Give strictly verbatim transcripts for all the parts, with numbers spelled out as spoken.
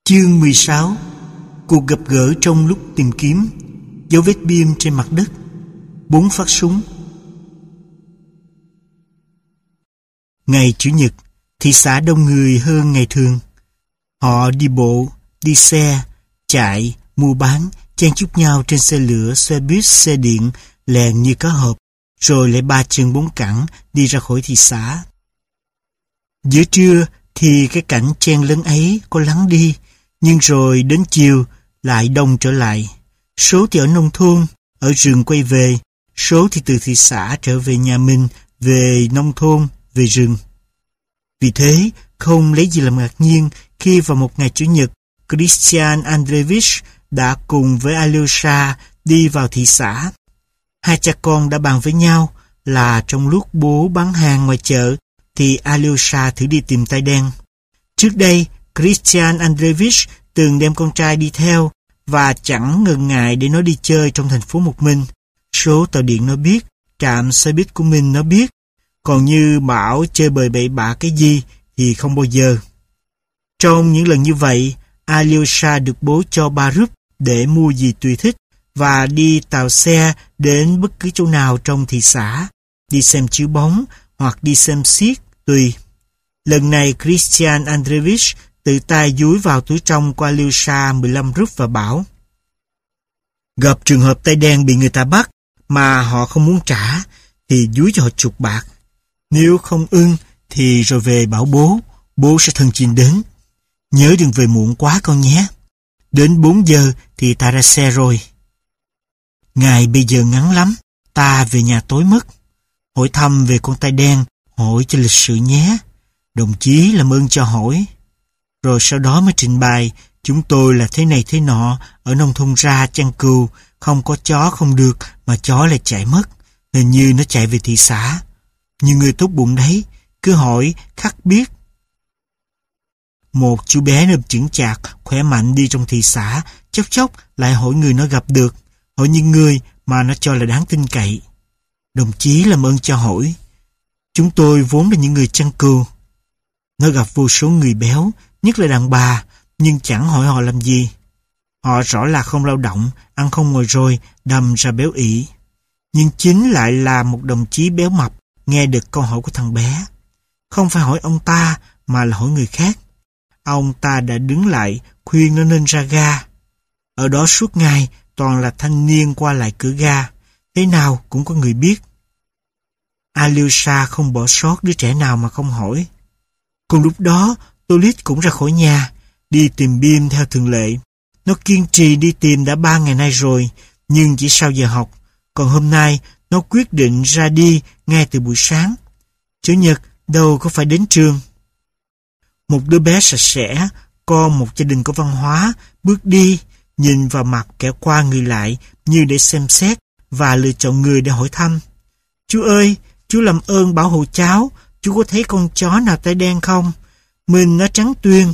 Chương mười sáu. Cuộc gặp gỡ trong lúc tìm kiếm. Dấu vết bim trên mặt đất. Bốn phát súng. Ngày Chủ nhật, thị xã đông người hơn ngày thường. Họ đi bộ, đi xe, chạy, mua bán, chen chúc nhau trên xe lửa, xe buýt, xe điện, lèn như cá hộp, rồi lại ba chân bốn cẳng đi ra khỏi thị xã. Giữa trưa thì cái cảnh chen lấn ấy có lắng đi, nhưng rồi đến chiều lại đông trở lại. Số thì ở nông thôn, ở rừng quay về, số thì từ thị xã trở về nhà mình, về nông thôn, về rừng. Vì thế, không lấy gì làm ngạc nhiên khi vào một ngày Chủ nhật, Christian Andreevich đã cùng với Alyosha đi vào thị xã. Hai cha con đã bàn với nhau là trong lúc bố bán hàng ngoài chợ thì Alyosha thử đi tìm tai đen. Trước đây, Christian Andreevich từng đem con trai đi theo và chẳng ngần ngại để nó đi chơi trong thành phố một mình. Số tàu điện nó biết, trạm xe buýt của mình nó biết, còn như bảo chơi bời bậy bạ cái gì thì không bao giờ. Trong những lần như vậy, Alyosha được bố cho ba rúp để mua gì tùy thích và đi tàu xe đến bất cứ chỗ nào trong thị xã, đi xem chiếu bóng hoặc đi xem xiếc tùy. Lần này Christian Andreevich tự tay dúi vào túi trong của Alyosha mười lăm rúp và bảo: gặp trường hợp tay đen bị người ta bắt mà họ không muốn trả thì dúi cho họ chục bạc. Nếu không ưng thì rồi về bảo bố, bố sẽ thân chinh đến. Nhớ đừng về muộn quá con nhé. Đến bốn giờ thì ta ra xe rồi. Ngày bây giờ ngắn lắm, ta về nhà tối mất. Hỏi thăm về con tay đen, hỏi cho lịch sự nhé. Đồng chí làm ơn cho hỏi. Rồi sau đó mới trình bày, chúng tôi là thế này thế nọ, ở nông thôn ra chăn cừu, không có chó không được, mà chó lại chạy mất. Hình như nó chạy về thị xã. Nhưng người tốt bụng đấy, cứ hỏi, khắc biết. Một chú bé nơm chững chạc, khỏe mạnh đi trong thị xã, chốc chốc lại hỏi người nó gặp được, hỏi những người mà nó cho là đáng tin cậy. Đồng chí làm ơn cho hỏi. Chúng tôi vốn là những người chăn cừu. Nó gặp vô số người béo, nhất là đàn bà, nhưng chẳng hỏi họ làm gì. Họ rõ là không lao động, ăn không ngồi rồi, đâm ra béo ị. Nhưng chính lại là một đồng chí béo mập, nghe được câu hỏi của thằng bé. Không phải hỏi ông ta, mà là hỏi người khác. Ông ta đã đứng lại, khuyên nó nên ra ga. Ở đó suốt ngày, toàn là thanh niên qua lại cửa ga. Thế nào cũng có người biết. Alyosha không bỏ sót đứa trẻ nào mà không hỏi. Cùng lúc đó, Tolit cũng ra khỏi nhà, đi tìm Bim theo thường lệ. Nó kiên trì đi tìm đã ba ngày nay rồi, nhưng chỉ sau giờ học. Còn hôm nay, nó quyết định ra đi ngay từ buổi sáng. Chủ nhật, đâu có phải đến trường. Một đứa bé sạch sẽ, con một gia đình có văn hóa, bước đi, nhìn vào mặt kẻ qua người lại như để xem xét và lựa chọn người để hỏi thăm. Chú ơi, chú làm ơn bảo hộ cháu, chú có thấy con chó nào tay đen không? Mình nó trắng tuyền.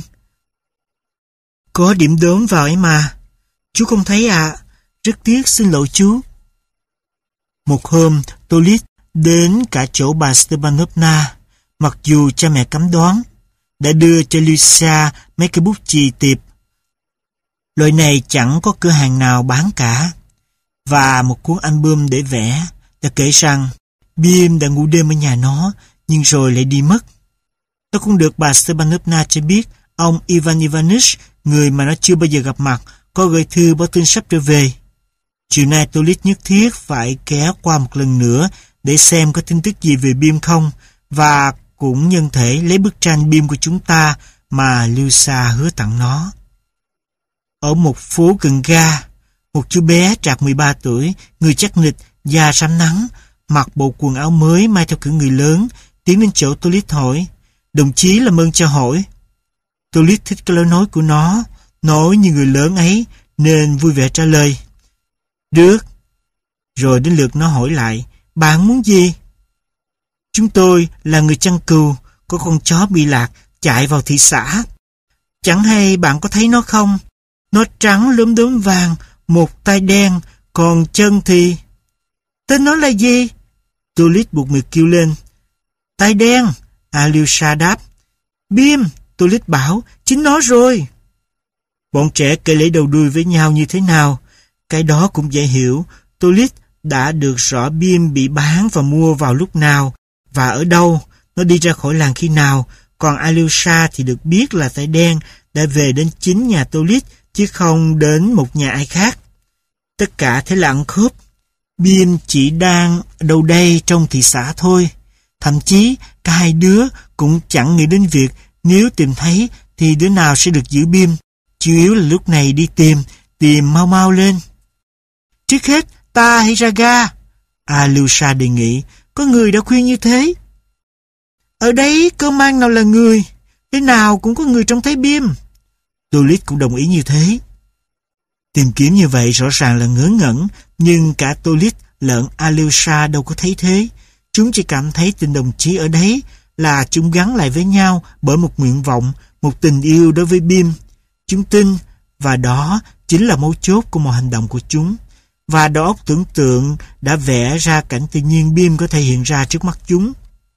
Có điểm đốm vào ấy mà. Chú không thấy à? Rất tiếc, xin lỗi chú. Một hôm, Tolit đến cả chỗ bà Stepanovna, mặc dù cha mẹ cấm đoán, đã đưa cho Lucia mấy cái bút chì tiệp. Loại này chẳng có cửa hàng nào bán cả. Và một cuốn album để vẽ, đã kể rằng Bim đã ngủ đêm ở nhà nó, nhưng rồi lại đi mất. Nó cũng được bà Stepanovna cho biết ông Ivan Ivanich, người mà nó chưa bao giờ gặp mặt, có gửi thư báo tin sắp trở về. Chiều nay Tolit nhất thiết phải kéo qua một lần nữa để xem có tin tức gì về Bim không, và cũng nhân thể lấy bức tranh Bim của chúng ta mà Lucia hứa tặng nó. Ở một phố gần ga, một chú bé trạc mười ba tuổi, người chắc nịch, da rám nắng, mặc bộ quần áo mới may theo kiểu người lớn, tiến đến chỗ Tolit hỏi: đồng chí làm ơn cho hỏi. Tolit thích cái lối nói của nó, nói như người lớn ấy, nên vui vẻ trả lời: được. Rồi đến lượt nó hỏi lại: bạn muốn gì? Chúng tôi là người chăn cừu, có con chó bị lạc chạy vào thị xã. Chẳng hay bạn có thấy nó không? Nó trắng lốm đốm vàng, một tay đen, còn chân thì... Tên nó là gì? Tolit buột miệng kêu lên. Tay đen, Alyosha đáp. Bim, Tolit bảo, chính nó rồi. Bọn trẻ kể lể đầu đuôi với nhau như thế nào. Cái đó cũng dễ hiểu. Tolit đã được rõ Bim bị bán và mua vào lúc nào và ở đâu, nó đi ra khỏi làng khi nào. Còn Alyosha thì được biết là tay đen đã về đến chính nhà Tolit chứ không đến một nhà ai khác. Tất cả thế là ăn khớp. Bim chỉ đang đâu đây trong thị xã thôi. Thậm chí cả hai đứa cũng chẳng nghĩ đến việc nếu tìm thấy thì đứa nào sẽ được giữ Bim. Chủ yếu là lúc này đi tìm, tìm mau mau lên. Trước hết ta hãy ra ga, Alyosha đề nghị. Có người đã khuyên như thế. Ở đấy cơ mang nào là người, thế nào cũng có người trông thấy Bim. Tolit cũng đồng ý như thế. Tìm kiếm như vậy rõ ràng là ngớ ngẩn, nhưng cả Tolit lẫn Alyosha đâu có thấy thế. Chúng chỉ cảm thấy tình đồng chí ở đấy là chúng gắn lại với nhau bởi một nguyện vọng, một tình yêu đối với Bim. Chúng tin, và đó chính là mấu chốt của mọi hành động của chúng. Và đầu óc tưởng tượng đã vẽ ra cảnh tự nhiên Bim có thể hiện ra trước mắt chúng.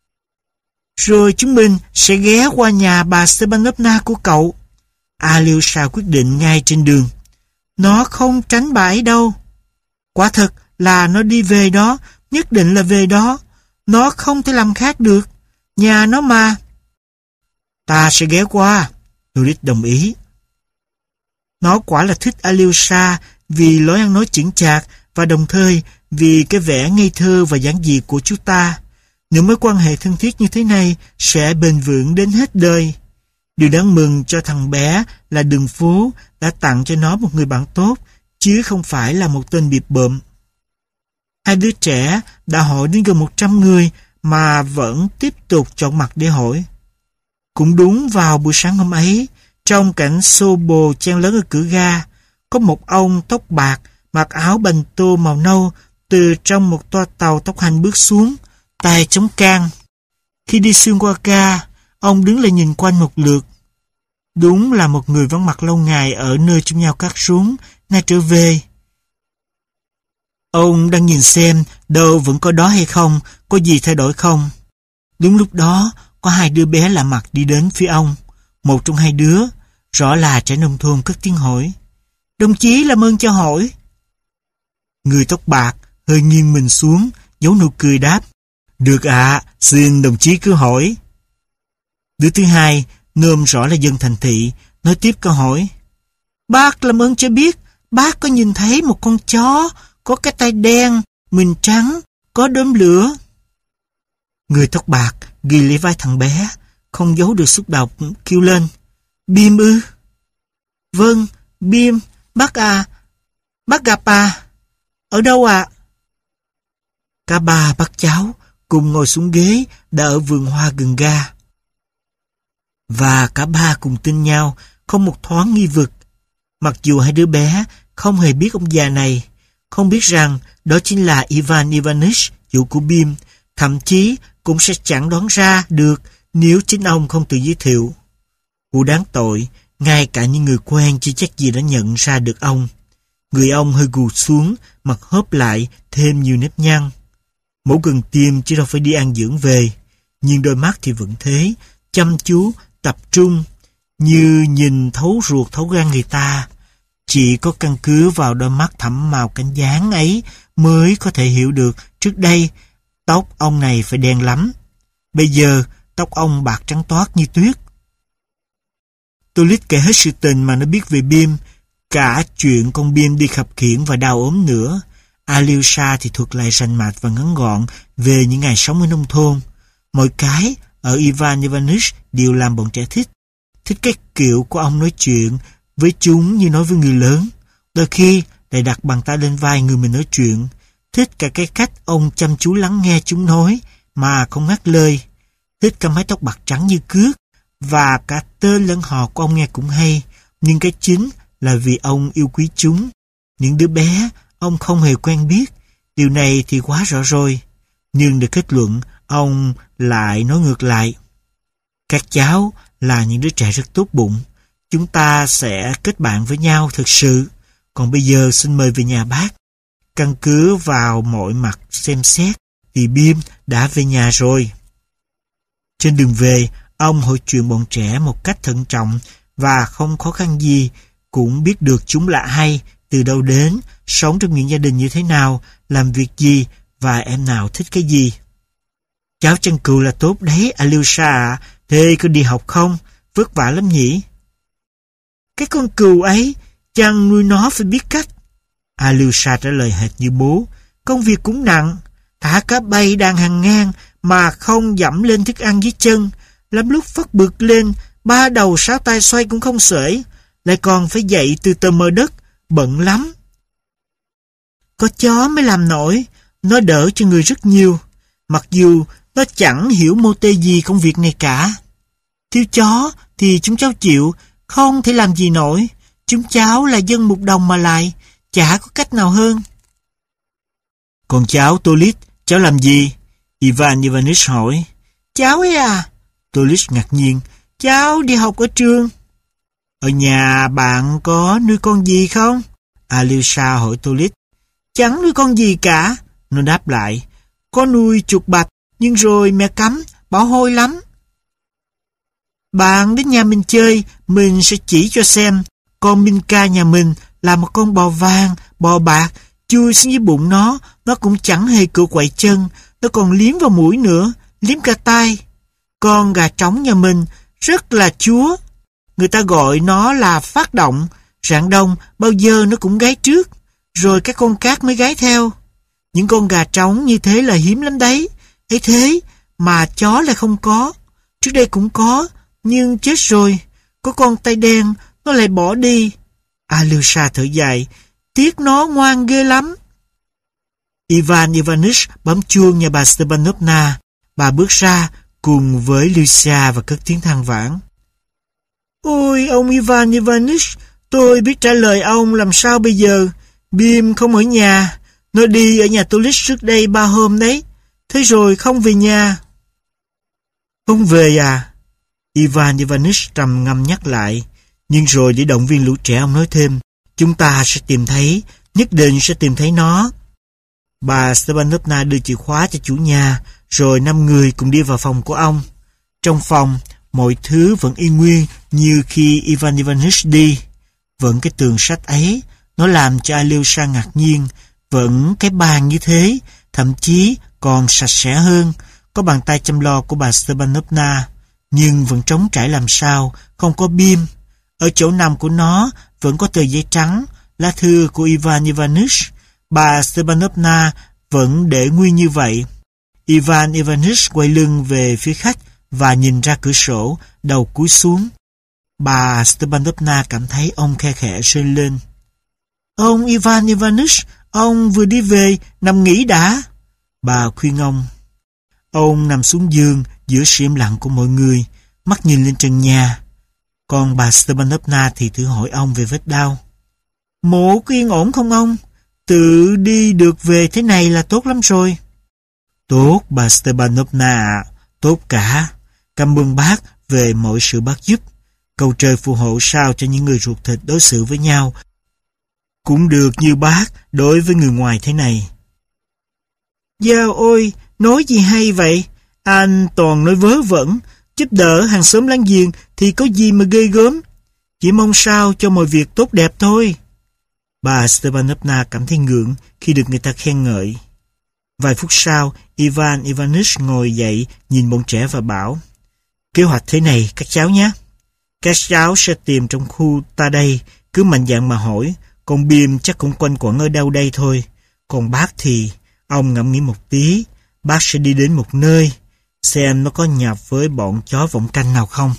Rồi chúng mình sẽ ghé qua nhà bà Stepanovna của cậu. Alyosha quyết định ngay trên đường. Nó không tránh bà ấy đâu. Quả thật là nó đi về đó, nhất định là về đó. Nó không thể làm khác được. Nhà nó mà. Ta sẽ ghé qua, Tolit đồng ý. Nó quả là thích Alyosha vì lối ăn nói chững chạc và đồng thời vì cái vẻ ngây thơ và giản dị của chú ta. Những mối quan hệ thân thiết như thế này sẽ bền vững đến hết đời. Điều đáng mừng cho thằng bé là đường phố đã tặng cho nó một người bạn tốt, chứ không phải là một tên bịp bợm. Hai đứa trẻ đã hỏi đến gần một trăm người mà vẫn tiếp tục chọn mặt để hỏi. Cũng đúng vào buổi sáng hôm ấy, trong cảnh xô bồ chen lớn ở cửa ga, có một ông tóc bạc mặc áo bành tô màu nâu từ trong một toa tàu tốc hành bước xuống, tay chống can. Khi đi xuyên qua ga, ông đứng lại nhìn quanh một lượt. Đúng là một người vắng mặt lâu ngày ở nơi chung nhau cắt rốn, nay trở về. Ông đang nhìn xem đâu vẫn có đó hay không, có gì thay đổi không. Đúng lúc đó, có hai đứa bé lạ mặt đi đến phía ông. Một trong hai đứa, rõ là trẻ nông thôn, cất tiếng hỏi. Đồng chí làm ơn cho hỏi. Người tóc bạc hơi nghiêng mình xuống, giấu nụ cười đáp. Được ạ, à, xin đồng chí cứ hỏi. Đứa thứ hai, nôm rõ là dân thành thị, nói tiếp câu hỏi. Bác làm ơn cho biết, bác có nhìn thấy một con chó, có cái tai đen, mình trắng, có đốm lửa. Người tóc bạc ghi lấy vai thằng bé, không giấu được xúc động, kêu lên. Bim ư? Vâng, Bim, bác à, bác gặp à? Ở đâu ạ? À? Cả ba bác cháu cùng ngồi xuống ghế đã ở vườn hoa gần ga. Và cả ba cùng tin nhau, không một thoáng nghi vực. Mặc dù hai đứa bé không hề biết ông già này, không biết rằng đó chính là Ivan Ivanich, chủ của Bim, thậm chí cũng sẽ chẳng đoán ra được nếu chính ông không tự giới thiệu. Vụ đáng tội, ngay cả những người quen chưa chắc gì đã nhận ra được ông. Người ông hơi gù xuống, mặt hớp lại, thêm nhiều nếp nhăn. Mổ gần tim chứ đâu phải đi ăn dưỡng về, nhưng đôi mắt thì vẫn thế, chăm chú, tập trung, như nhìn thấu ruột thấu gan người ta. Chỉ có căn cứ vào đôi mắt thẫm màu cánh gián ấy mới có thể hiểu được trước đây tóc ông này phải đen lắm. Bây giờ tóc ông bạc trắng toát như tuyết. Tolit kể hết sự tình mà nó biết về Bim, cả chuyện con Bim đi khập khiễng và đau ốm nữa. Alyosha thì thuật lại rành mạch và ngắn gọn về những ngày sống ở nông thôn. Mọi cái ở Ivan Ivanich đều làm bọn trẻ thích. Thích cái kiểu của ông nói chuyện với chúng như nói với người lớn. Đôi khi lại đặt bàn tay lên vai người mình nói chuyện. Thích cả cái cách ông chăm chú lắng nghe chúng nói mà không ngắt lời. Thích cả mái tóc bạc trắng như cước, và cả tên lẫn họ của ông nghe cũng hay. Nhưng cái chính là vì ông yêu quý chúng. Những đứa bé ông không hề quen biết. Điều này thì quá rõ rồi. Nhưng để kết luận, ông lại nói ngược lại. Các cháu là những đứa trẻ rất tốt bụng. Chúng ta sẽ kết bạn với nhau thực sự. Còn bây giờ xin mời về nhà bác. Căn cứ vào mọi mặt xem xét thì Bim đã về nhà rồi. Trên đường về, ông hỏi chuyện bọn trẻ một cách thận trọng và không khó khăn gì cũng biết được chúng lạ hay, từ đâu đến, sống trong những gia đình như thế nào, làm việc gì và em nào thích cái gì. Cháu chăn cừu là tốt đấy, Alyosha ạ. Thế có đi học không? Vất vả lắm nhỉ? Cái con cừu ấy, chăn nuôi nó phải biết cách. Alyosha trả lời hệt như bố. Công việc cũng nặng. Thả cá bay đang hàng ngang mà không dẫm lên thức ăn dưới chân. Lắm lúc phất bực lên, ba đầu sáu tay xoay cũng không xuể. Lại còn phải dậy từ tờ mờ đất, bận lắm. Có chó mới làm nổi, nó đỡ cho người rất nhiều. Mặc dù nó chẳng hiểu mô tê gì công việc này cả. Thiếu chó thì chúng cháu chịu, không thể làm gì nổi. Chúng cháu là dân mục đồng mà lại, chả có cách nào hơn. Còn cháu Tolit, cháu làm gì? Ivan Ivanich hỏi. Cháu ấy à? Tolit ngạc nhiên. Cháu đi học ở trường. Ở nhà bạn có nuôi con gì không? Alyosha hỏi Tolit. Chẳng nuôi con gì cả. Nó đáp lại. Có nuôi chuột bạch, nhưng rồi mẹ cấm, bảo hôi lắm. Bạn đến nhà mình chơi, mình sẽ chỉ cho xem. Con Minka nhà mình là một con bò vàng, bò bạc, chui xuống dưới bụng nó, nó cũng chẳng hề cựa quậy chân, nó còn liếm vào mũi nữa, liếm cả tay. Con gà trống nhà mình rất là chúa. Người ta gọi nó là phát động, rạng đông bao giờ nó cũng gáy trước, rồi các con cát mới gáy theo. Những con gà trống như thế là hiếm lắm đấy. Ấy thế mà chó lại không có. Trước đây cũng có, nhưng chết rồi. Có con tay đen, nó lại bỏ đi. Alyosha thở dài, tiếc nó ngoan ghê lắm. Ivan Ivanich bấm chuông nhà bà Stepanovna. Bà bước ra cùng với Lucia và cất tiếng than vãn. Ôi ông Ivan Ivanich, tôi biết trả lời ông làm sao bây giờ. Bim không ở nhà, nó đi ở nhà Tolit trước đây ba hôm đấy. Thế rồi không về nhà. Không về à? Ivan Ivanich trầm ngâm nhắc lại. Nhưng rồi để động viên lũ trẻ ông nói thêm. Chúng ta sẽ tìm thấy, nhất định sẽ tìm thấy nó. Bà Stepanovna đưa chìa khóa cho chủ nhà, rồi năm người cùng đi vào phòng của ông. Trong phòng, mọi thứ vẫn y nguyên như khi Ivan Ivanich đi. Vẫn cái tường sách ấy, nó làm cho Alyosha ngạc nhiên. Vẫn cái bàn như thế, thậm chí còn sạch sẽ hơn. Có bàn tay chăm lo của bà Stepanovna, nhưng vẫn trống trải làm sao, không có bim. Ở chỗ nằm của nó vẫn có tờ giấy trắng, lá thư của Ivan Ivanich. Bà Stepanovna vẫn để nguyên như vậy. Ivan Ivanich quay lưng về phía khách và nhìn ra cửa sổ, đầu cúi xuống. Bà Stepanovna cảm thấy ông khe khẽ rên lên. Ông Ivan Ivanich, ông vừa đi về, nằm nghỉ đã. Bà khuyên ông. Ông nằm xuống giường giữa sự im lặng của mọi người, mắt nhìn lên trần nhà. Còn bà Stepanovna thì thử hỏi ông về vết đau. Mổ có yên ổn không ông? Tự đi được về thế này là tốt lắm rồi. Tốt bà Stepanovna ạ, tốt cả. Cảm ơn bác về mọi sự bác giúp. Cầu trời phù hộ sao cho những người ruột thịt đối xử với nhau cũng được như bác đối với người ngoài thế này. Dao ôi, nói gì hay vậy? Anh toàn nói vớ vẩn, giúp đỡ hàng xóm láng giềng thì có gì mà ghê gớm. Chỉ mong sao cho mọi việc tốt đẹp thôi. Bà Stepanovna cảm thấy ngượng khi được người ta khen ngợi. Vài phút sau, Ivan Ivanich ngồi dậy nhìn bọn trẻ và bảo, kế hoạch thế này các cháu nhé. Các cháu sẽ tìm trong khu ta đây, cứ mạnh dạn mà hỏi, con Bim chắc cũng quanh quẩn ở đâu đây thôi. Còn bác thì, ông ngẫm nghĩ một tí, bác sẽ đi đến một nơi, xem nó có nhập với bọn chó vọng canh nào không.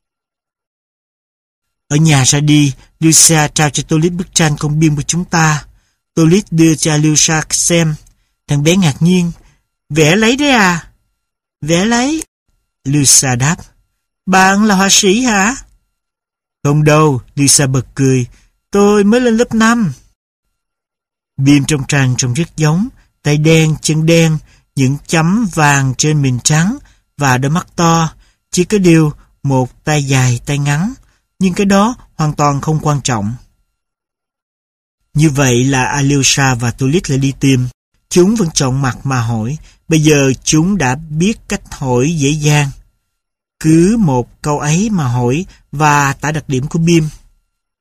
Ở nhà ra đi, Lucia trao cho Tolit bức tranh con Bim của chúng ta. Tolit đưa cho Alyosha xem. Thằng bé ngạc nhiên. Vẽ lấy đấy à? Vẽ lấy. Lucia đáp. Bạn là họa sĩ hả? Không đâu, Lucia bật cười. Tôi mới lên lớp năm. Bim trong tranh trông rất giống. Tay đen, chân đen, những chấm vàng trên mình trắng và đôi mắt to. Chỉ có điều một tay dài, tay ngắn. Nhưng cái đó hoàn toàn không quan trọng. Như vậy là Alyosha và Tolit lại đi tìm. Chúng vẫn chọn mặt mà hỏi. Bây giờ chúng đã biết cách hỏi dễ dàng. Cứ một câu ấy mà hỏi và tả đặc điểm của Bim.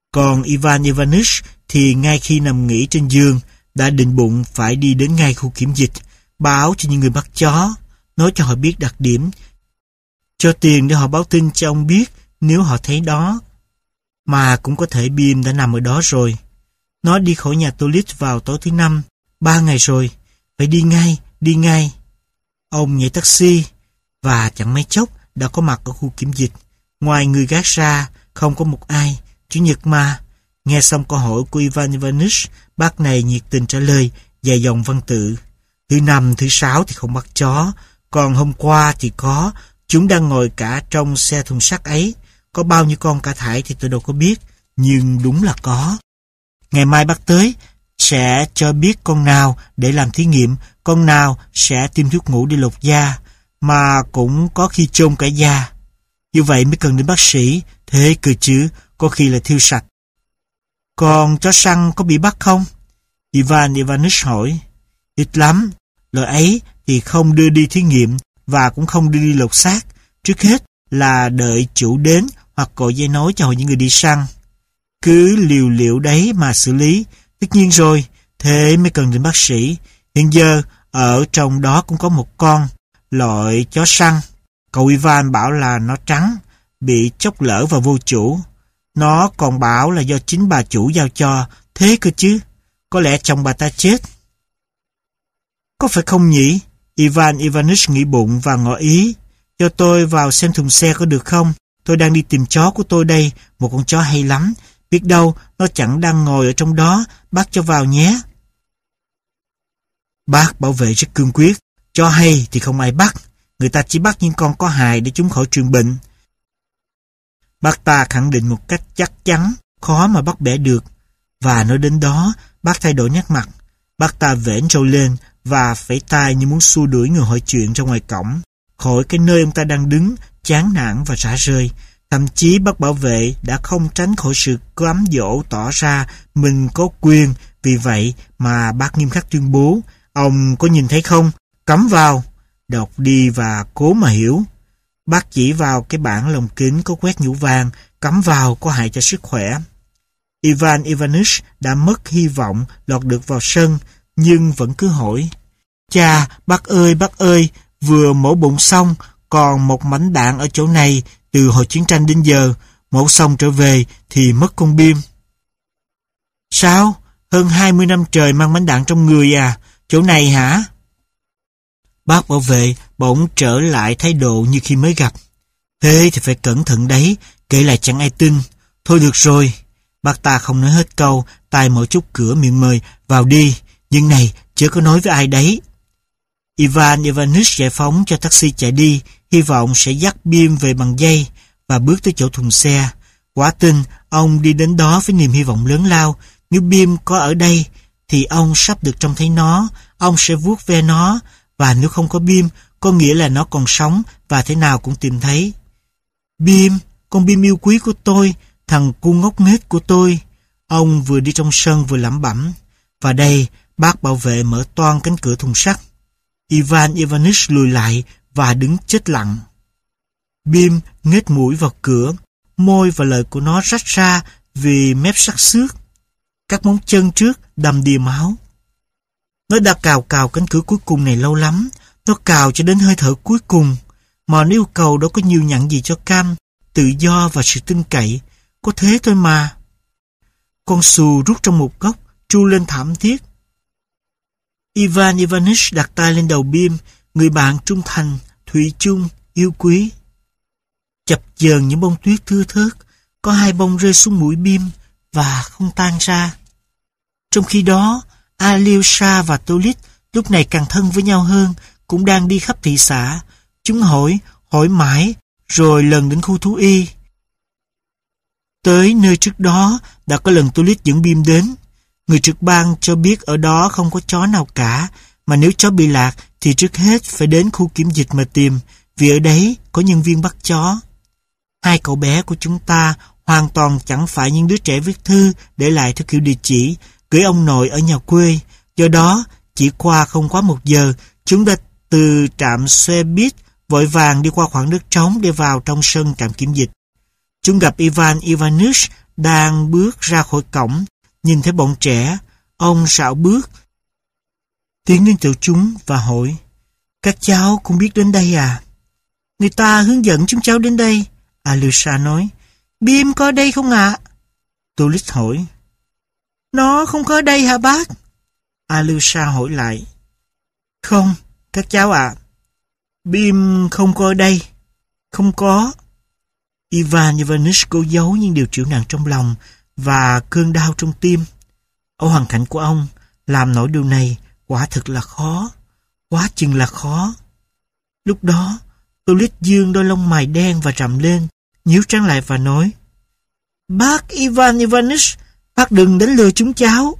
Còn Ivan Ivanich thì ngay khi nằm nghỉ trên giường đã định bụng phải đi đến ngay khu kiểm dịch, báo cho những người bắt chó, nói cho họ biết đặc điểm, cho tiền để họ báo tin cho ông biết nếu họ thấy đó. Mà cũng có thể Bim đã nằm ở đó rồi. Nó đi khỏi nhà Tolit vào tối thứ năm, ba ngày rồi, phải đi ngay, đi ngay. Ông nhảy taxi và chẳng mấy chốc đã có mặt ở khu kiểm dịch. Ngoài người gác ra, không có một ai. Chủ nhật mà. Nghe xong câu hỏi của Ivan Ivanich, bác này nhiệt tình trả lời dài dòng văn tự. Thứ năm, thứ sáu thì không bắt chó, còn hôm qua thì có. Chúng đang ngồi cả trong xe thùng sắt ấy. Có bao nhiêu con cả thải thì tôi đâu có biết, nhưng đúng là có. Ngày mai bác tới, sẽ cho biết con nào để làm thí nghiệm, con nào sẽ tiêm thuốc ngủ để lột da, mà cũng có khi chôn cả da. Như vậy mới cần đến bác sĩ, thế cơ chứ, có khi là thiêu sạch. Còn chó săn có bị bắt không? Ivan Ivanich hỏi. Ít lắm, loại ấy thì không đưa đi thí nghiệm và cũng không đưa đi lột xác. Trước hết là đợi chủ đến hoặc gọi dây nối cho những người đi săn. Cứ liều liệu đấy mà xử lý. Tất nhiên rồi, thế mới cần đến bác sĩ. Hiện giờ, ở trong đó cũng có một con, loại chó săn. Cậu Ivan bảo là nó trắng, bị chốc lỡ và vô chủ. Nó còn bảo là do chính bà chủ giao cho, thế cơ chứ. Có lẽ chồng bà ta chết. Có phải không nhỉ? Ivan Ivanich nghĩ bụng và ngỏ ý. Cho tôi vào xem thùng xe có được không? Tôi đang đi tìm chó của tôi đây, một con chó hay lắm. Biết đâu, nó chẳng đang ngồi ở trong đó, bác cho vào nhé. Bác bảo vệ rất cương quyết. Chó hay thì không ai bắt. Người ta chỉ bắt những con có hại để chúng khỏi truyền bệnh. Bác ta khẳng định một cách chắc chắn, khó mà bắt bẻ được. Và nói đến đó, bác thay đổi nét mặt. Bác ta vểnh râu lên và phẩy tay như muốn xua đuổi người hỏi chuyện ra ngoài cổng, khỏi cái nơi ông ta đang đứng, chán nản và rã rơi. Thậm chí bác bảo vệ đã không tránh khỏi sự cám dỗ tỏ ra mình có quyền, vì vậy mà bác nghiêm khắc tuyên bố, ông có nhìn thấy không? Cắm vào, đọc đi và cố mà hiểu. Bác chỉ vào cái bảng lồng kính có quét nhũ vàng, cắm vào có hại cho sức khỏe. Ivan Ivanich đã mất hy vọng lọt được vào sân, nhưng vẫn cứ hỏi. Chà, bác ơi, bác ơi, vừa mổ bụng xong, còn một mảnh đạn ở chỗ này từ hồi chiến tranh đến giờ, mổ xong trở về thì mất con Bim. Sao? Hơn hai mươi năm trời mang mảnh đạn trong người à? Chỗ này hả? Bác bảo vệ bỗng trở lại thái độ như khi mới gặp. Thế thì phải cẩn thận đấy, kể lại chẳng ai tin. Thôi được rồi. Bác ta không nói hết câu, tay mở chút cửa miệng mời, vào đi. Nhưng này, chưa có nói với ai đấy. Ivan Ivanich giải phóng cho taxi chạy đi, hy vọng sẽ dắt Bim về bằng dây, và bước tới chỗ thùng xe. Quả tin, ông đi đến đó với niềm hy vọng lớn lao. Nếu Bim có ở đây, thì ông sắp được trông thấy nó, ông sẽ vuốt ve nó, và nếu không có Bim, có nghĩa là nó còn sống và thế nào cũng tìm thấy. Bim, con Bim yêu quý của tôi, thằng cu ngốc nghếch của tôi. Ông vừa đi trong sân vừa lẩm bẩm. Và đây, bác bảo vệ mở toang cánh cửa thùng sắt. Ivan Ivanich lùi lại và đứng chết lặng. Bim nghếch mũi vào cửa, môi và lời của nó rách ra vì mép sắc xước. Các móng chân trước đầm đìa máu. Nó đã cào cào cánh cửa cuối cùng này lâu lắm. Nó cào cho đến hơi thở cuối cùng. Mà nó yêu cầu đâu có nhiều nhặn gì cho cam, tự do và sự tin cậy. Có thế thôi mà. Con xù rút trong một góc, tru lên thảm thiết. Ivan Ivanich đặt tay lên đầu Bim, người bạn trung thành, thủy chung, yêu quý. Chập chờn những bông tuyết thưa thớt, có hai bông rơi xuống mũi Bim và không tan ra. Trong khi đó, Alyosha và Tolit lúc này càng thân với nhau hơn, cũng đang đi khắp thị xã. Chúng hỏi, hỏi mãi, rồi lần đến khu thú y. Tới nơi trước đó, đã có lần Tolit dẫn Bim đến. Người trực ban cho biết ở đó không có chó nào cả, mà nếu chó bị lạc thì trước hết phải đến khu kiểm dịch mà tìm, vì ở đấy có nhân viên bắt chó. Hai cậu bé của chúng ta hoàn toàn chẳng phải những đứa trẻ viết thư để lại theo kiểu địa chỉ, gửi ông nội ở nhà quê. Do đó, chỉ qua không quá một giờ, chúng đã từ trạm xe buýt vội vàng đi qua khoảng đất trống để vào trong sân trạm kiểm dịch. Chúng gặp Ivan Ivanich đang bước ra khỏi cổng, nhìn thấy bọn trẻ, ông rảo bước tiến đến chỗ chúng và hỏi: "Các cháu cũng biết đến đây à?" "Người ta hướng dẫn chúng cháu đến đây," Alyosha nói. "Bim có ở đây không ạ?" À? Tolit hỏi. "Nó không có ở đây hả bác?" Alyosha hỏi lại. "Không, các cháu ạ. À. Bim không có ở đây. Không có." Ivan Ivanich cố giấu những điều trĩu nặng trong lòng và cơn đau trong tim. Ở hoàn cảnh của ông, làm nổi điều này quả thực là khó, quá chừng là khó. Lúc đó, Tolit dương đôi lông mày đen và rậm lên, nhíu trán lại và nói: "Bác Ivan Ivanich, bác đừng đánh lừa chúng cháu."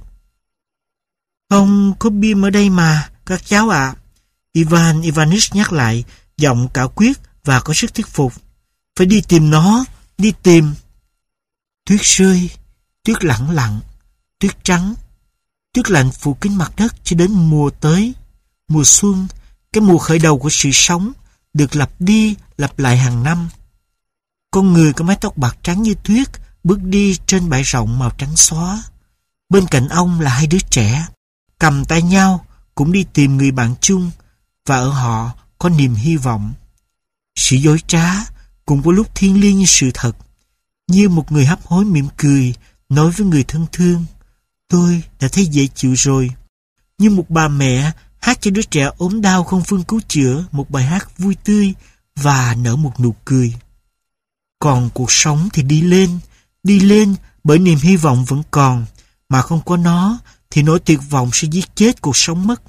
"Không có Bim ở đây mà, các cháu ạ." À. Ivan Ivanich nhắc lại, giọng quả quyết và có sức thuyết phục. "Phải đi tìm nó, đi tìm." Tuyết rơi, tuyết lặng lặng, tuyết trắng, tuyết lạnh phủ kín mặt đất cho đến mùa tới. Mùa xuân, cái mùa khởi đầu của sự sống, được lặp đi lặp lại hàng năm. Con người có mái tóc bạc trắng như tuyết bước đi trên bãi rộng màu trắng xóa. Bên cạnh ông là hai đứa trẻ, cầm tay nhau cũng đi tìm người bạn chung, và ở họ có niềm hy vọng. Sự dối trá cũng có lúc thiêng liêng như sự thật, như một người hấp hối mỉm cười nói với người thân thương: "Tôi đã thấy dễ chịu rồi." Như một bà mẹ hát cho đứa trẻ ốm đau không phương cứu chữa một bài hát vui tươi và nở một nụ cười. Còn cuộc sống thì đi lên, đi lên bởi niềm hy vọng vẫn còn, mà không có nó thì nỗi tuyệt vọng sẽ giết chết cuộc sống mất.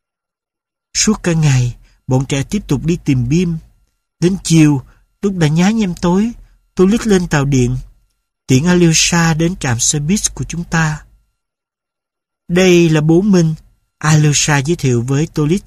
Suốt cả ngày, bọn trẻ tiếp tục đi tìm Bim. Đến chiều, lúc đã nhá nhem tối, tôi lít lên tàu điện, tiễn Alyosha đến trạm xe buýt của chúng ta. "Đây là bố Minh," Alyosha giới thiệu với Tolit.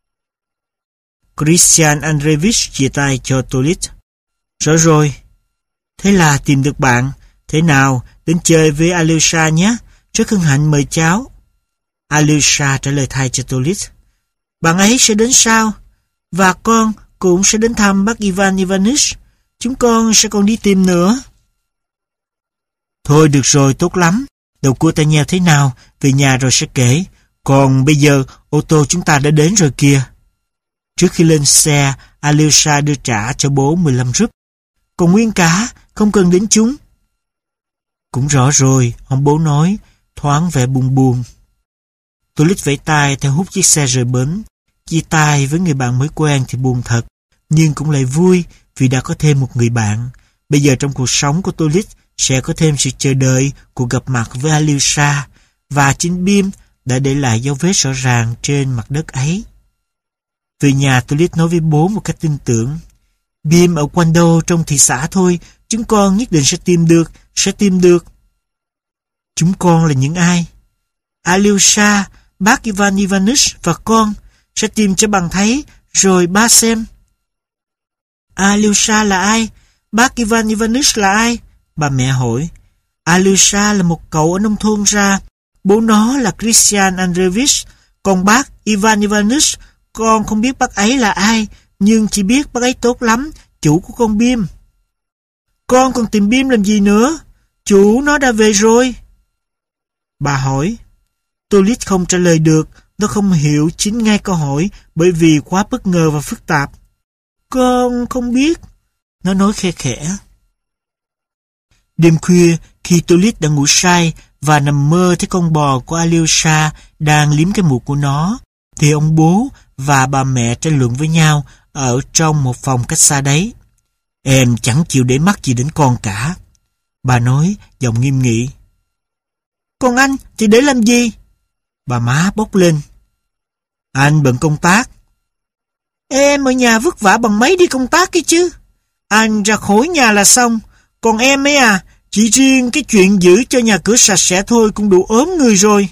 Christian Andreevich chia tay cho Tolit. "Rõ rồi. Thế là tìm được bạn. Thế nào, đến chơi với Alyosha nhé. Rất hân hạnh mời cháu." Alyosha trả lời thay cho Tolit. "Bạn ấy sẽ đến sao? Và con cũng sẽ đến thăm bác Ivan Ivanich. Chúng con sẽ còn đi tìm nữa." "Thôi được rồi, tốt lắm. Đầu cua tai nheo thế nào, về nhà rồi sẽ kể. Còn bây giờ, ô tô chúng ta đã đến rồi kìa." Trước khi lên xe, Alyosha đưa trả cho bố mười lăm rúp. "Còn nguyên cả, không cần đến chúng." "Cũng rõ rồi," ông bố nói, thoáng vẻ buồn buồn. Tolit vẫy tay theo hút chiếc xe rời bến. Chia tay với người bạn mới quen thì buồn thật, nhưng cũng lại vui vì đã có thêm một người bạn. Bây giờ trong cuộc sống của Tolit sẽ có thêm sự chờ đợi cuộc gặp mặt với Alyosha, và chính Bim đã để lại dấu vết rõ ràng trên mặt đất ấy. Về nhà, Tolit nói với bố một cách tin tưởng: "Bim ở quanh đâu trong thị xã thôi, chúng con nhất định sẽ tìm được, sẽ tìm được." "Chúng con là những ai?" "Alyosha, bác Ivan Ivanich và con sẽ tìm cho bằng thấy, rồi ba xem." "Alyosha là ai? Bác Ivan Ivanich là ai?" bà mẹ hỏi. "Alyosha là một cậu ở nông thôn ra. Bố nó là Christian Andreevich. Còn bác Ivan Ivanich, con không biết bác ấy là ai, nhưng chỉ biết bác ấy tốt lắm, chủ của con Bim." "Con còn tìm Bim làm gì nữa? Chủ nó đã về rồi." bà hỏi. Tolit không trả lời được. Nó không hiểu chính ngay câu hỏi bởi vì quá bất ngờ và phức tạp. "Con không biết," nó nói khe khẽ. Đêm khuya, khi Tolit đã ngủ say và nằm mơ thấy con bò của Alyosha đang liếm cái mụt của nó, thì ông bố và bà mẹ tranh luận với nhau ở trong một phòng cách xa đấy. "Em chẳng chịu để mắt gì đến con cả," bà nói, giọng nghiêm nghị. "Còn anh thì để làm gì?" bà má bốc lên. "Anh bận công tác." "Em ở nhà vất vả bằng mấy đi công tác kia chứ. Anh ra khỏi nhà là xong. Còn em ấy à, chỉ riêng cái chuyện giữ cho nhà cửa sạch sẽ thôi cũng đủ ốm người rồi."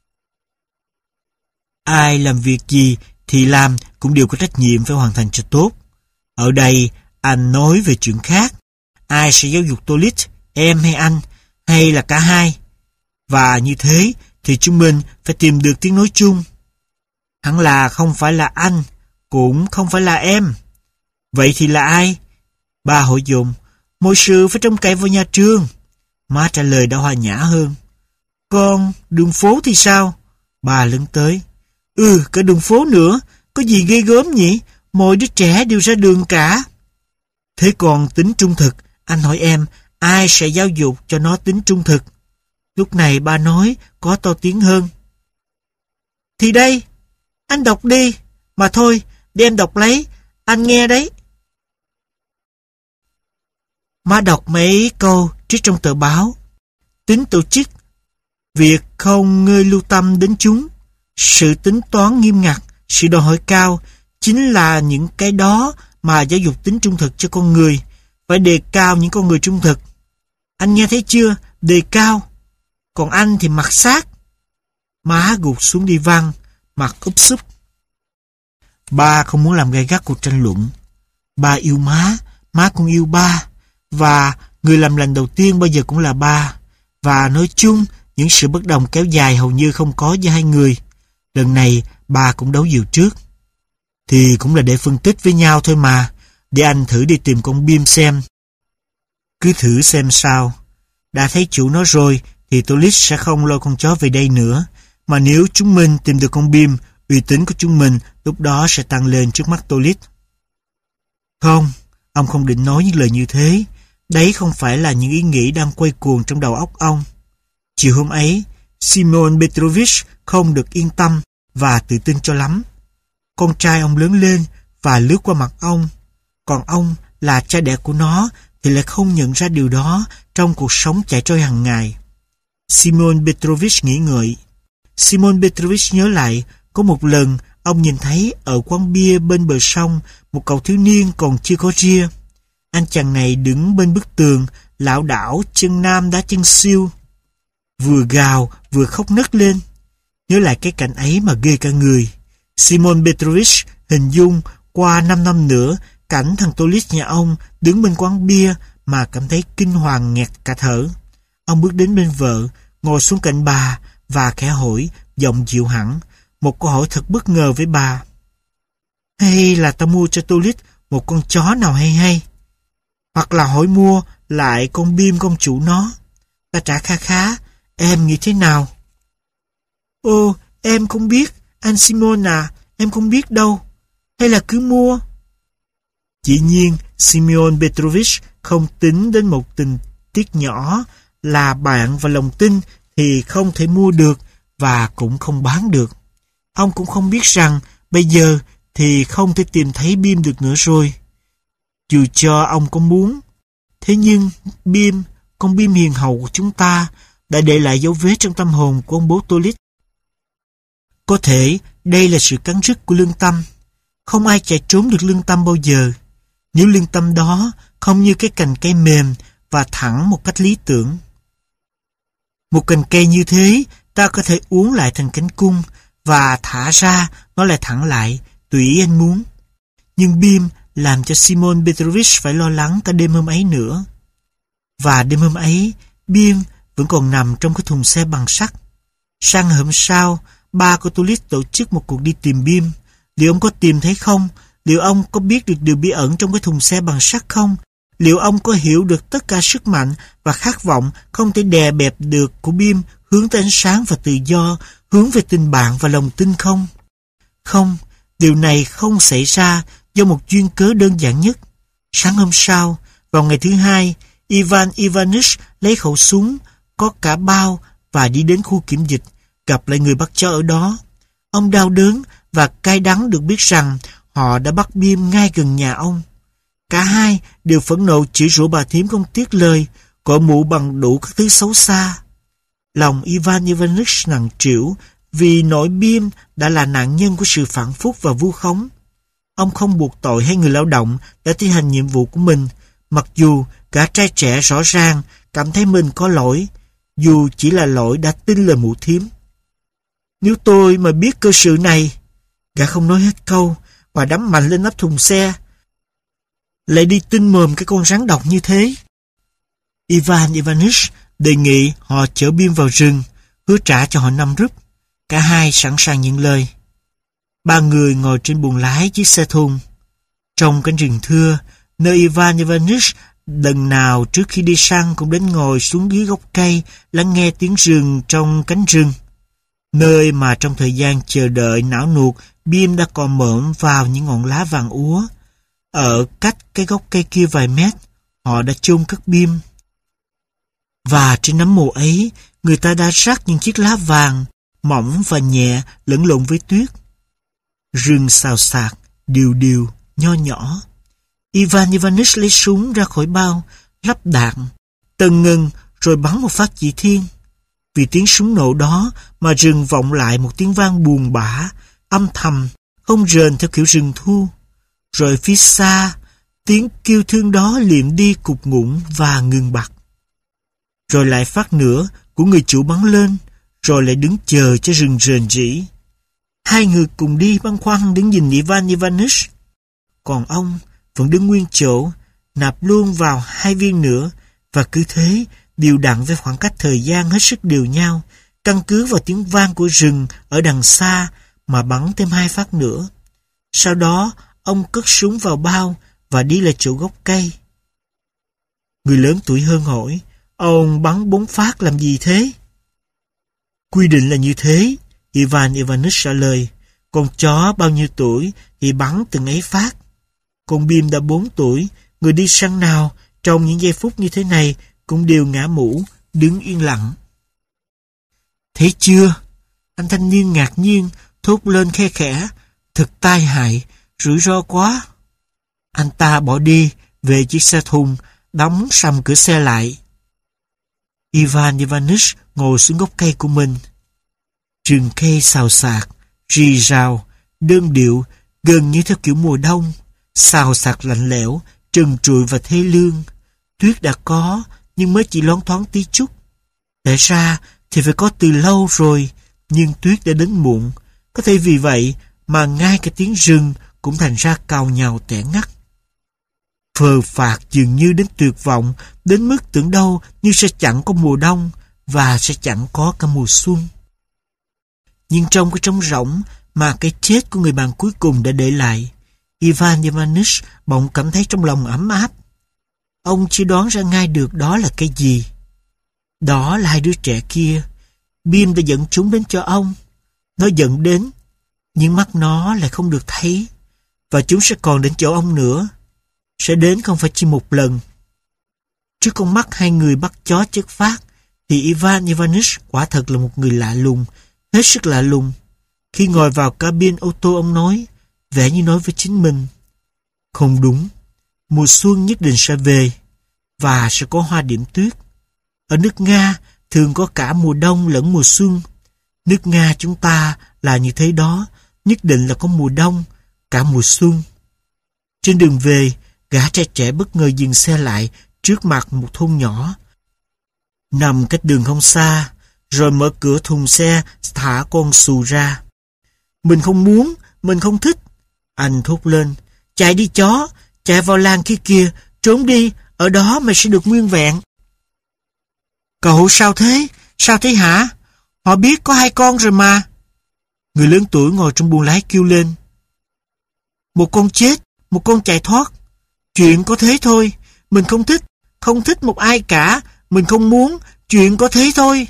Ai làm việc gì thì làm cũng đều có trách nhiệm phải hoàn thành cho tốt. Ở đây, anh nói về chuyện khác. Ai sẽ giáo dục Tolit, em hay anh, hay là cả hai? Và như thế thì chúng mình phải tìm được tiếng nói chung. Hẳn là không phải là anh, cũng không phải là em. Vậy thì là ai? Bà hội dồn. Mọi sự phải trông cậy vào nhà trường. Má trả lời đã hòa nhã hơn. Còn đường phố thì sao? Bà lớn tới. Ừ, cả đường phố nữa. Có gì ghê gớm nhỉ? Mọi đứa trẻ đều ra đường cả. Thế còn tính trung thực, anh hỏi em, ai sẽ giáo dục cho nó tính trung thực? Lúc này ba nói có to tiếng hơn. Thì đây, anh đọc đi. Mà thôi, để em đọc lấy, anh nghe đấy. Má đọc mấy câu trích trong tờ báo. Tính tổ chức, việc không ngơi lưu tâm đến chúng, sự tính toán nghiêm ngặt, sự đòi hỏi cao, chính là những cái đó mà giáo dục tính trung thực cho con người. Phải đề cao những con người trung thực. Anh nghe thấy chưa? Đề cao. Còn anh thì mặc xác. Má gục xuống đi văng, mặt úp súp. Ba không muốn làm gay gắt cuộc tranh luận. Ba yêu má, má cũng yêu ba. Và người làm lành đầu tiên bao giờ cũng là ba. Và nói chung, những sự bất đồng kéo dài hầu như không có giữa hai người. Lần này, ba cũng đấu dìu trước. Thì cũng là để phân tích với nhau thôi mà. Để anh thử đi tìm con Bim xem. Cứ thử xem sao. Đã thấy chủ nó rồi, thì Tolit sẽ không lôi con chó về đây nữa. Mà nếu chúng mình tìm được con Bim, uy tín của chúng mình lúc đó sẽ tăng lên trước mắt Tolit. Không, ông không định nói những lời như thế. Đấy không phải là những ý nghĩ đang quay cuồng trong đầu óc ông. Chiều hôm ấy, Simon Petrovich không được yên tâm và tự tin cho lắm. Con trai ông lớn lên và lướt qua mặt ông. Còn ông là cha đẻ của nó thì lại không nhận ra điều đó trong cuộc sống chạy trôi hàng ngày. Simon Petrovich nghĩ ngợi. Simon Petrovich nhớ lại có một lần ông nhìn thấy ở quán bia bên bờ sông một cậu thiếu niên còn chưa có ria. Anh chàng này đứng bên bức tường, lảo đảo chân nam đá chân siêu, vừa gào vừa khóc nấc lên. Nhớ lại cái cảnh ấy mà ghê cả người. Simon Petrovich hình dung qua năm năm nữa cảnh thằng Tolit nhà ông đứng bên quán bia mà cảm thấy kinh hoàng nghẹt cả thở. Ông bước đến bên vợ, ngồi xuống cạnh bà và khẽ hỏi, giọng dịu hẳn, một câu hỏi thật bất ngờ với bà. Hay là ta mua cho Tolit một con chó nào hay hay? Hoặc là hỏi mua lại con Bim công chủ nó? Ta trả kha khá, em nghĩ thế nào? Ồ, em không biết, anh Simon à, em không biết đâu. Hay là cứ mua? Dĩ nhiên, Simon Petrovich không tính đến một tình tiết nhỏ là bạn và lòng tin thì không thể mua được và cũng không bán được. Ông cũng không biết rằng bây giờ thì không thể tìm thấy Bim được nữa rồi. Dù cho ông có muốn. Thế nhưng Bim, con Bim hiền hậu của chúng ta, đã để lại dấu vết trong tâm hồn của ông bố Tolit. Có thể đây là sự cắn rứt của lương tâm. Không ai chạy trốn được lương tâm bao giờ. Nếu lương tâm đó không như cái cành cây mềm và thẳng một cách lý tưởng. Một cành cây như thế, ta có thể uốn lại thành cánh cung và thả ra nó lại thẳng lại, tùy ý anh muốn. Nhưng Bim làm cho Simon Petrovich phải lo lắng cả đêm hôm ấy nữa. Và đêm hôm ấy, Bim vẫn còn nằm trong cái thùng xe bằng sắt. Sang hôm sau, ba của Tolit tổ chức một cuộc đi tìm Bim. Liệu ông có tìm thấy không? Liệu ông có biết được điều bí ẩn trong cái thùng xe bằng sắt không? Liệu ông có hiểu được tất cả sức mạnh và khát vọng không thể đè bẹp được của Bim hướng tới ánh sáng và tự do, hướng về tình bạn và lòng tin không? Không, điều này không xảy ra do một duyên cớ đơn giản nhất. Sáng hôm sau, vào ngày thứ hai, Ivan Ivanich lấy khẩu súng, có cả bao và đi đến khu kiểm dịch, gặp lại người bắt chó ở đó. Ông đau đớn và cay đắng được biết rằng họ đã bắt Bim ngay gần nhà ông. Cả hai đều phẫn nộ chửi rủa bà thím không tiếc lời, gọi mụ bằng đủ các thứ xấu xa. Lòng Ivan Ivanich nặng trĩu vì nỗi Bim đã là nạn nhân của sự phản phúc và vu khống. Ông không buộc tội hay người lao động đã thi hành nhiệm vụ của mình, mặc dù cả trai trẻ rõ ràng cảm thấy mình có lỗi, dù chỉ là lỗi đã tin lời mụ thím. Nếu tôi mà biết cơ sự này, gã không nói hết câu và đấm mạnh lên nắp thùng xe, lại đi tin mồm cái con rắn độc như thế. Ivan Ivanich đề nghị họ chở Bim vào rừng, hứa trả cho họ năm rúp. Cả hai sẵn sàng nhận lời. Ba người ngồi trên buồng lái chiếc xe thùng. Trong cánh rừng thưa, nơi Ivan Ivanich Lần nào trước khi đi săn cũng đến ngồi xuống dưới gốc cây lắng nghe tiếng rừng trong cánh rừng. Nơi mà trong thời gian chờ đợi não nuột, Bim đã cò mõm vào những ngọn lá vàng úa. Ở cách cái gốc cây kia vài mét, họ đã chôn cất Bim. Và trên nấm mồ ấy, người ta đã rắc những chiếc lá vàng, mỏng và nhẹ lẫn lộn với tuyết. Rừng xào xạc, điều điều, nho nhỏ. Ivan Ivanich lấy súng ra khỏi bao, lắp đạn, tần ngừng rồi bắn một phát chỉ thiên. Vì tiếng súng nổ đó mà rừng vọng lại một tiếng vang buồn bã, âm thầm, không rền theo kiểu rừng thu. Rồi phía xa, tiếng kêu thương đó liệm đi cục ngủng và ngừng bặt. Rồi lại phát nữa của người chủ bắn lên, rồi lại đứng chờ cho rừng rền rĩ. Hai người cùng đi băn khoăn đứng nhìn Ivan Ivanich. Còn ông vẫn đứng nguyên chỗ, nạp luôn vào hai viên nữa, và cứ thế đều đặn với khoảng cách thời gian hết sức đều nhau, căn cứ vào tiếng vang của rừng ở đằng xa mà bắn thêm hai phát nữa. Sau đó ông cất súng vào bao và đi lại chỗ gốc cây. Người lớn tuổi hơn hỏi, ông bắn bốn phát làm gì thế? Quy định là như thế, Ivan Ivanich trả lời. Con chó bao nhiêu tuổi thì bắn từng ấy phát. Con Bim đã bốn tuổi, người đi săn nào trong những giây phút như thế này cũng đều ngã mũ, đứng yên lặng. Thấy chưa? Anh thanh niên ngạc nhiên thốt lên khe khẽ. Thật tai hại, rủi ro quá. Anh ta bỏ đi về chiếc xe thùng, đóng sầm cửa xe lại. Ivan Ivanich ngồi xuống gốc cây của mình. Rừng cây xào xạc, rì rào, đơn điệu, gần như theo kiểu mùa đông, xào xạc lạnh lẽo, trần trụi và thê lương. Tuyết đã có, nhưng mới chỉ loáng thoáng tí chút. Để ra thì phải có từ lâu rồi, nhưng tuyết đã đến muộn. Có thể vì vậy mà ngay cả tiếng rừng cũng thành ra cào nhào tẻ ngắt. Phờ phạc dường như đến tuyệt vọng, đến mức tưởng đâu như sẽ chẳng có mùa đông và sẽ chẳng có cả mùa xuân. Nhưng trong cái trống rỗng mà cái chết của người bạn cuối cùng đã để lại, Ivan Ivanich bỗng cảm thấy trong lòng ấm áp. Ông chưa đoán ra ngay được đó là cái gì. Đó là hai đứa trẻ kia. Bim đã dẫn chúng đến cho ông. Nó dẫn đến, nhưng mắt nó lại không được thấy. Và chúng sẽ còn đến chỗ ông nữa. Sẽ đến không phải chỉ một lần. Trước con mắt hai người bắt chó chất phát, thì Ivan Ivanich quả thật là một người lạ lùng, hết sức lạ lùng. Khi ngồi vào cabin ô tô ông nói, vẻ như nói với chính mình. Không đúng, mùa xuân nhất định sẽ về, và sẽ có hoa điểm tuyết. Ở nước Nga thường có cả mùa đông lẫn mùa xuân. Nước Nga chúng ta là như thế đó, nhất định là có mùa đông, cả mùa xuân. Trên đường về, gã trai trẻ bất ngờ dừng xe lại trước mặt một thôn nhỏ, nằm cách đường không xa, rồi mở cửa thùng xe thả con xù ra. Mình không muốn, mình không thích. Anh thốt lên. Chạy đi chó, chạy vào làng kia kìa, trốn đi, ở đó mày sẽ được nguyên vẹn. Cậu sao thế? Sao thế hả? Họ biết có hai con rồi mà. Người lớn tuổi ngồi trong buồng lái kêu lên. Một con chết, một con chạy thoát. Chuyện có thế thôi. Mình không thích, không thích một ai cả. Mình không muốn, chuyện có thế thôi.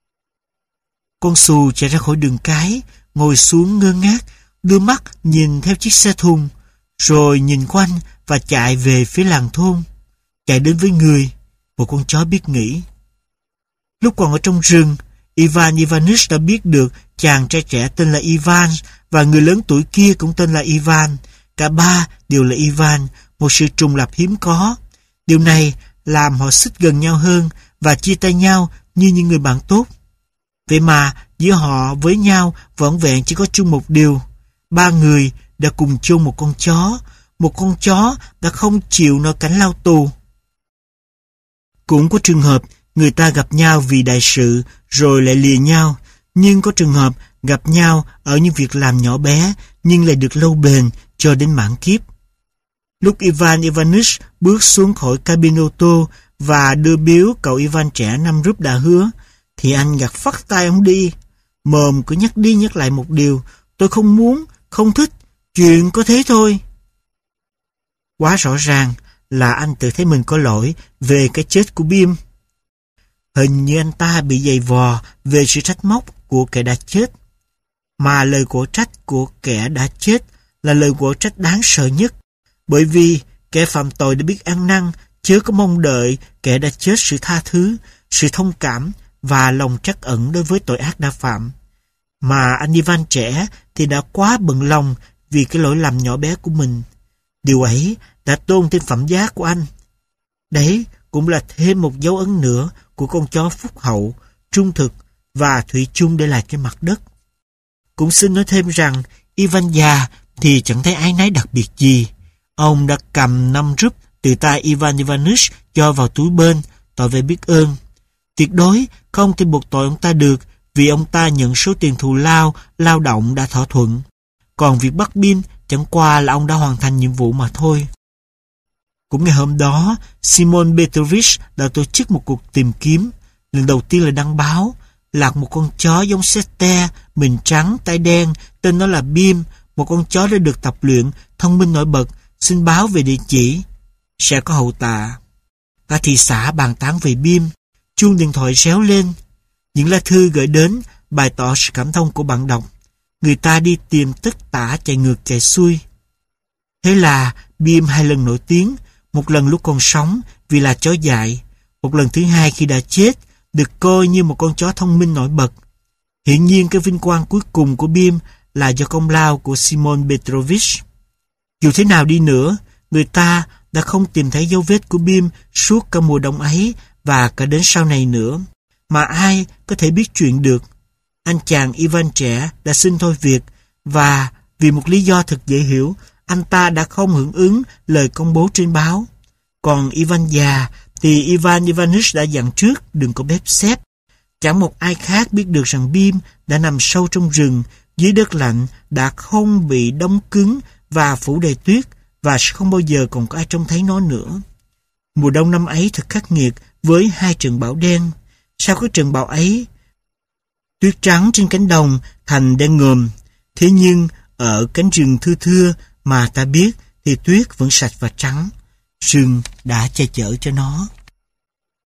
Con xù chạy ra khỏi đường cái, ngồi xuống ngơ ngác, đưa mắt nhìn theo chiếc xe thùng, rồi nhìn quanh và chạy về phía làng thôn. Chạy đến với người, một con chó biết nghĩ. Lúc còn ở trong rừng, Ivan Ivanich đã biết được chàng trai trẻ tên là Ivan và người lớn tuổi kia cũng tên là Ivan. Cả ba đều là Ivan, một sự trùng lập hiếm có. Điều này làm họ xích gần nhau hơn và chia tay nhau như những người bạn tốt. Vậy mà giữa họ với nhau vỏn vẹn chỉ có chung một điều. Ba người đã cùng chung một con chó, một con chó đã không chịu nổi cảnh lao tù. Cũng có trường hợp người ta gặp nhau vì đại sự rồi lại lìa nhau, nhưng có trường hợp gặp nhau ở những việc làm nhỏ bé nhưng lại được lâu bền cho đến mãn kiếp. Lúc Ivan Ivanich bước xuống khỏi cabin ô tô và đưa biếu cậu Ivan trẻ năm rúp đã hứa, thì anh gạt phắt tay ông đi. Mồm cứ nhắc đi nhắc lại một điều, tôi không muốn, không thích, chuyện có thế thôi. Quá rõ ràng là anh tự thấy mình có lỗi về cái chết của Bim. Hình như anh ta bị giày vò về sự trách móc của kẻ đã chết. Mà lời của trách của kẻ đã chết là lời của trách đáng sợ nhất, bởi vì kẻ phạm tội đã biết ăn năn, chớ có mong đợi kẻ đã chết sự tha thứ, sự thông cảm và lòng trắc ẩn đối với tội ác đã phạm. Mà anh Ivan trẻ thì đã quá bận lòng vì cái lỗi lầm nhỏ bé của mình. Điều ấy đã tôn thêm phẩm giá của anh. Đấy cũng là thêm một dấu ấn nữa của con chó phúc hậu, trung thực và thủy chung để lại trên mặt đất. Cũng xin nói thêm rằng Ivan già thì chẳng thấy áy náy đặc biệt gì. Ông đã cầm năm rúp từ tay Ivan Ivanich cho vào túi bên, tỏ vẻ biết ơn. Tuyệt đối không thể buộc tội ông ta được, vì ông ta nhận số tiền thù lao, lao động đã thỏa thuận. Còn việc bắt Bim chẳng qua là ông đã hoàn thành nhiệm vụ mà thôi. Cũng ngày hôm đó, Simon Petrovich đã tổ chức một cuộc tìm kiếm. Lần đầu tiên là đăng báo, lạc một con chó giống Sete, mình trắng, tay đen, tên nó là Bim, một con chó đã được tập luyện, thông minh nổi bật, xin báo về địa chỉ. Sẽ có hậu tạ. Cả thị xã bàn tán về Bim, chuông điện thoại réo lên. Những lá thư gửi đến bày tỏ sự cảm thông của bạn đọc. Người ta đi tìm tất tả chạy ngược chạy xuôi. Thế là Bim hai lần nổi tiếng, một lần lúc còn sống vì là chó dại, một lần thứ hai khi đã chết, được coi như một con chó thông minh nổi bật. Hiển nhiên cái vinh quang cuối cùng của Bim là do công lao của Simon Petrovich. Dù thế nào đi nữa, người ta đã không tìm thấy dấu vết của Bim suốt cả mùa đông ấy và cả đến sau này nữa. Mà ai có thể biết chuyện được? Anh chàng Ivan trẻ đã xin thôi việc, và vì một lý do thật dễ hiểu, anh ta đã không hưởng ứng lời công bố trên báo. Còn Ivan già thì Ivan Ivanich đã dặn trước đừng có bếp xếp. Chẳng một ai khác biết được rằng Bim đã nằm sâu trong rừng, dưới đất lạnh, đã không bị đông cứng và phủ đầy tuyết, và sẽ không bao giờ còn có ai trông thấy nó nữa. Mùa đông năm ấy thật khắc nghiệt với hai trận bão đen. Sau cái trận bão ấy, tuyết trắng trên cánh đồng thành đen ngòm. Thế nhưng ở cánh rừng thưa thưa mà ta biết thì tuyết vẫn sạch và trắng. Rừng đã che chở cho nó.